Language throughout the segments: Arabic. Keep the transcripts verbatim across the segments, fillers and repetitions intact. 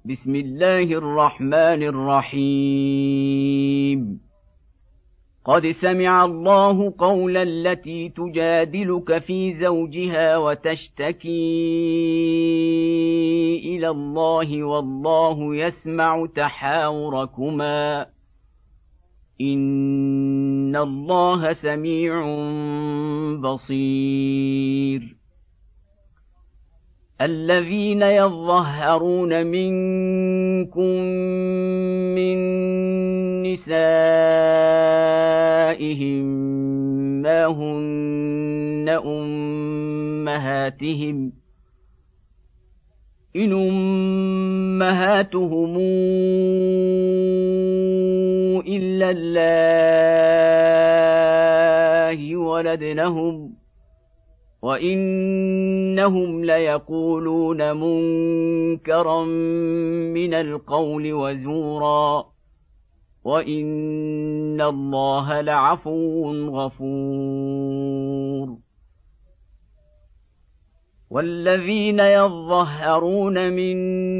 بسم الله الرحمن الرحيم قد سمع الله قول التي تجادلك في زوجها وتشتكي إلى الله والله يسمع تحاوركما إن الله سميع بصير الذين يظهرون منكم من نسائهم ما هن أمهاتهم إن أمهاتهم إلا اللائي ولدنهم وإنهم ليقولون منكرا من القول وزورا وإن الله لعفو غفور والذين يظهرون من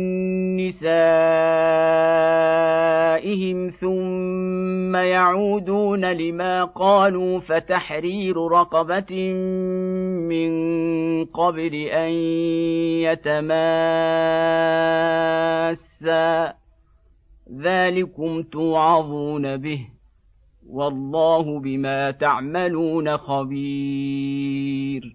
نسائهم ثم يعودون لما قالوا فتحرير رقبة من قبل أن يتماسا ذلكم توعظون به والله بما تعملون خبير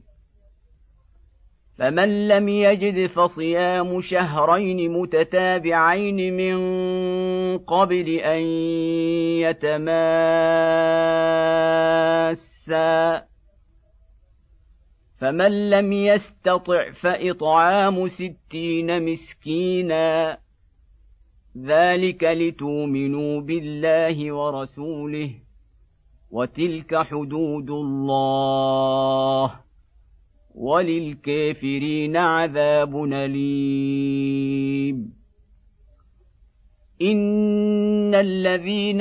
فمن لم يجد فصيام شهرين متتابعين من قبل أن يتماسا فمن لم يستطع فإطعام ستين مسكينا ذلك لتؤمنوا بالله ورسوله وتلك حدود الله وللكافرين عذاب أليم إن الذين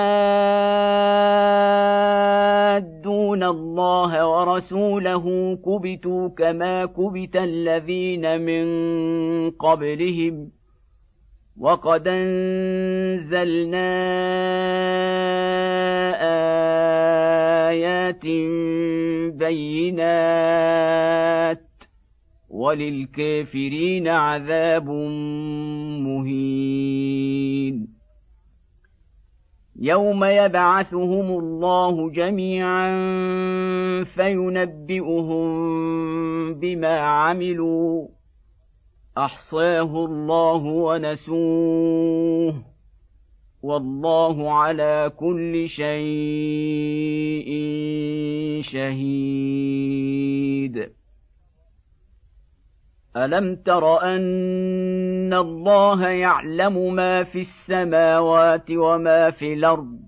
يحادون الله ورسوله كبتوا كما كبت الذين من قبلهم وقد أنزلنا آيات بينات وللكافرين عذاب مهين يوم يبعثهم الله جميعا فينبئهم بما عملوا أحصاه الله ونسوه والله على كل شيء شهيد ألم تر أن الله يعلم ما في السماوات وما في الأرض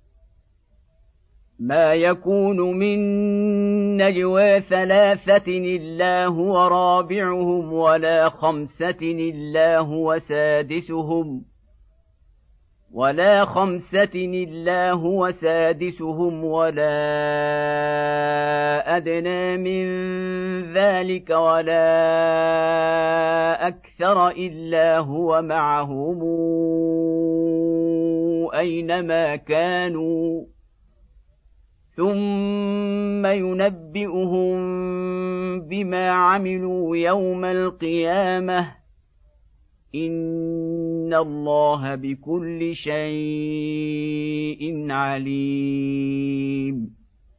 ما يكون من نجوى ثلاثة إلا هو رابعهم ولا خمسة إلا هو سادسهم ولا خمسة إلا هو سادسهم ولا أدنى من ذلك ولا أكثر إلا هو معهم أينما كانوا ثم ينبئهم بما عملوا يوم القيامة إن الله بكل شيء عليم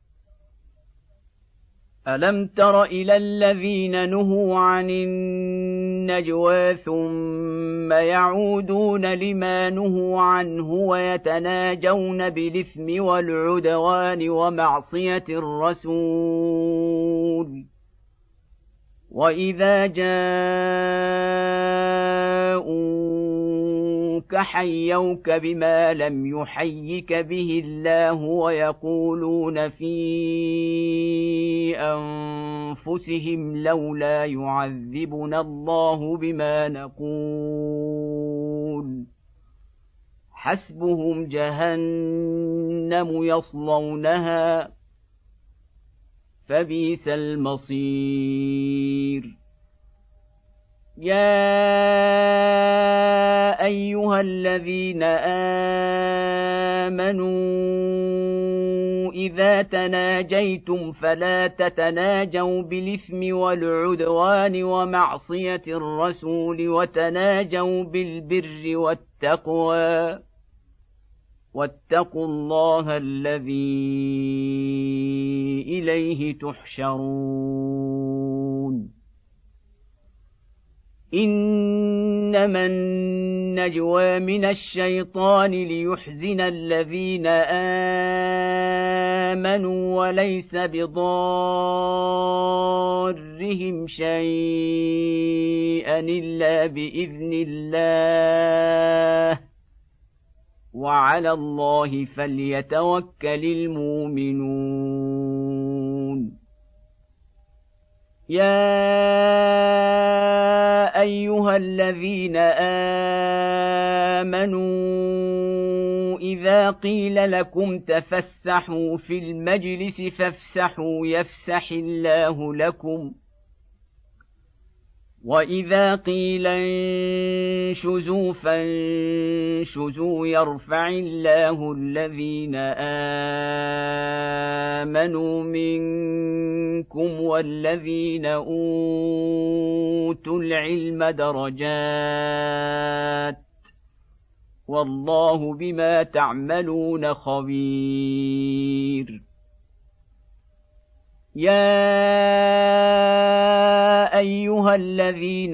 ألم تر إلى الذين نهوا عن النجوى ثم يعودون لما نهوا عنه ويتناجون بالإثم والعدوان ومعصية الرسول وإذا جاءوك حيوك بما لم يحيك به الله ويقولون في أنفسهم لولا يعذبنا الله بما نقول حسبهم جهنم يصلونها فبئس المصير. يا أيها الذين آمنوا إذا تناجيتم فلا تتناجوا بالإثم والعدوان ومعصية الرسول وتناجوا بالبر والتقوى واتقوا الله الذي إليه تحشرون إنما النجوى من الشيطان ليحزن الذين آمنوا وليس بضارهم شيئا إلا بإذن الله وعلى الله فليتوكل المؤمنون يا أيها الذين آمنوا إذا قيل لكم تفسحوا في المجلس فافسحوا يفسح الله لكم وإذا قيل انشزوا فانشزوا يرفع الله الذين آمنوا منكم والذين أوتوا العلم درجات والله بما تعملون خبير يا أيها الذين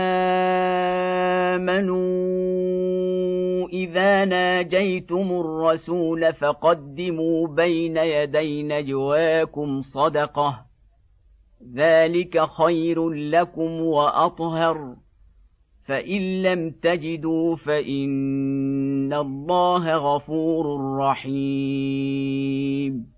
آمنوا إذا ناجيتم الرسول فقدموا بين يدي نجواكم صدقة ذلك خير لكم وأطهر فإن لم تجدوا فإن الله غفور رحيم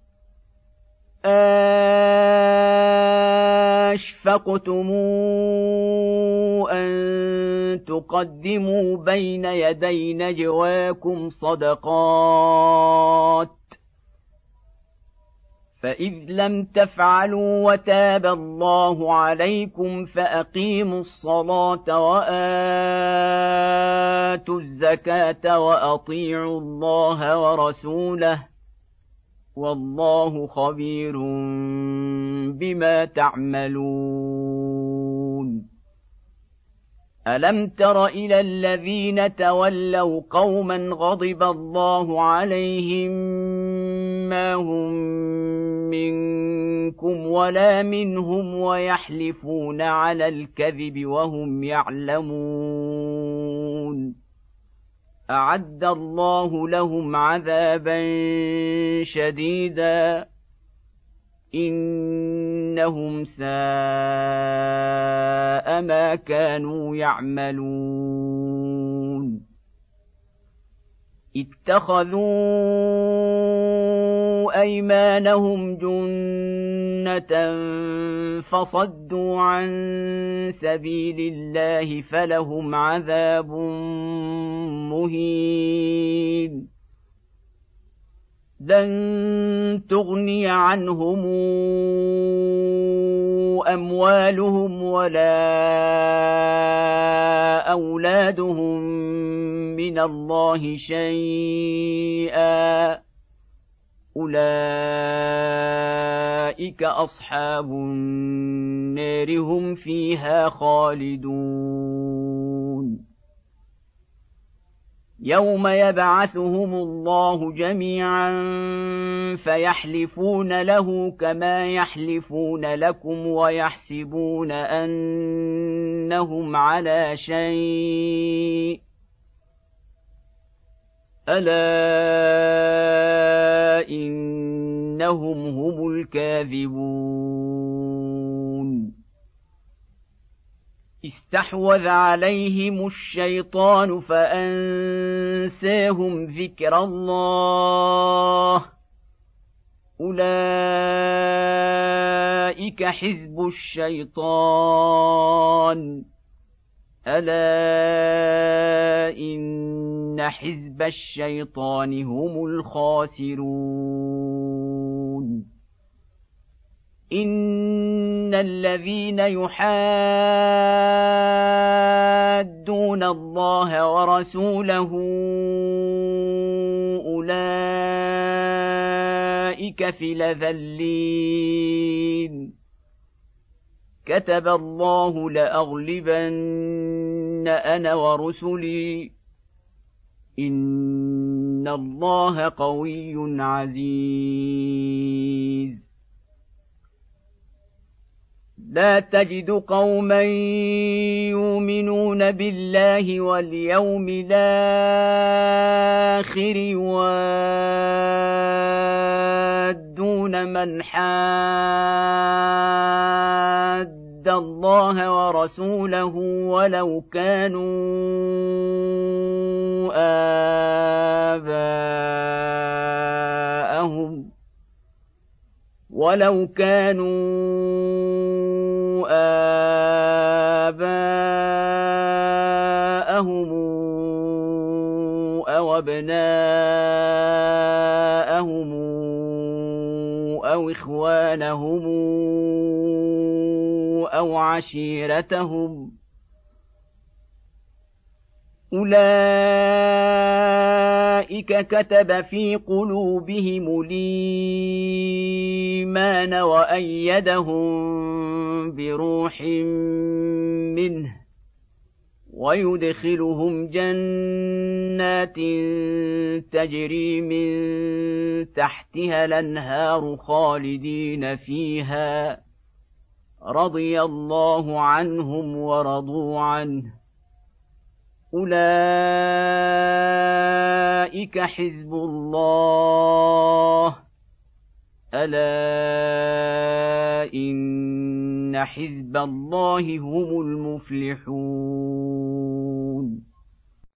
أَشْفَقْتُمْ أَن تُقَدِّمُوا بَيْنَ يَدَيْ نَجْوَاكُمْ صَدَقَاتٍ فَإِذْ لَمْ تَفْعَلُوا وَتَابَ اللَّهُ عَلَيْكُمْ فَأَقِيمُوا الصَّلَاةَ وَآتُوا الزَّكَاةَ وَأَطِيعُوا اللَّهَ وَرَسُولَهُ والله خبير بما تعملون ألم تر إلى الذين تولوا قوما غضب الله عليهم ما هم منكم ولا منهم ويحلفون على الكذب وهم يعلمون أعد الله لهم عذابا شديدا إنهم ساء ما كانوا يعملون اتخذوا أيمانهم جنة فصدوا عن سبيل الله فلهم عذاب مهين لن تغني عنهم أموالهم ولا أولادهم من الله شيئا أولئك أصحاب النار هم فيها خالدون يوم يبعثهم الله جميعا فيحلفون له كما يحلفون لكم ويحسبون أنهم على شيء ألا إنهم هم الكاذبون استحوذ عليهم الشيطان فأنساهم ذكر الله أولئك حزب الشيطان ألا إن حزب الشيطان هم الخاسرون إن الذين يحادون الله ورسوله أولئك في الأذلين كتب الله لأغلبن أنا ورسلي إن الله قوي عزيز لا تجد قوما يؤمنون بالله واليوم الآخر يوادون من حاد الله ورسوله ولو كانوا آباءهم ولو كانوا آباءهم أو أبناءهم أو إخوانهم أو عشيرتهم أولئك كتب في قلوبهم الإيمان وأيدهم بروح منه ويدخلهم جنات تجري من تحتها الأنهار خالدين فيها رضي الله عنهم ورضوا عنه أولئك حزب الله ألا إن حزب الله هم المفلحون